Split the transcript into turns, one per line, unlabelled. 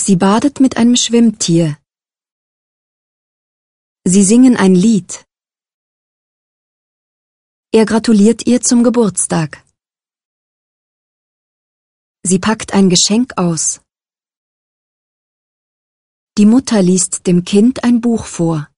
Sie badet mit einem Schwimmtier. Sie singen ein Lied. Er gratuliert ihr zum Geburtstag. Sie packt ein Geschenk aus. Die Mutter liest dem Kind ein Buch vor.